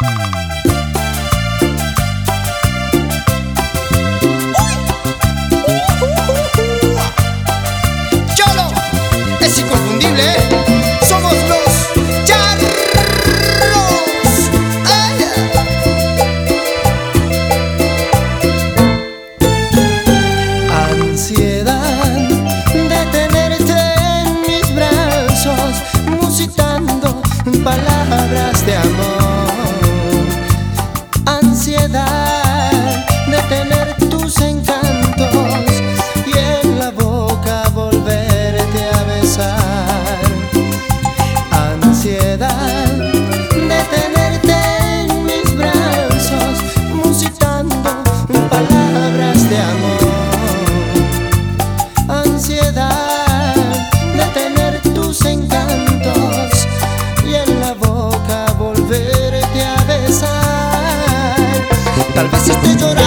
Cholo, es inconfundible, ¿eh? Somos los charros. ¡Ay! Ansiedad de tenerte en mis brazos, musitando palabras de amor. Ansiedad de tener tus encantos y en la boca volverte a besar. Ansiedad de tenerte en mis brazos, musitando palabras de amor. Ansiedad de tener tus encantos y en la boca volverte a besar. Tal vez esté llorando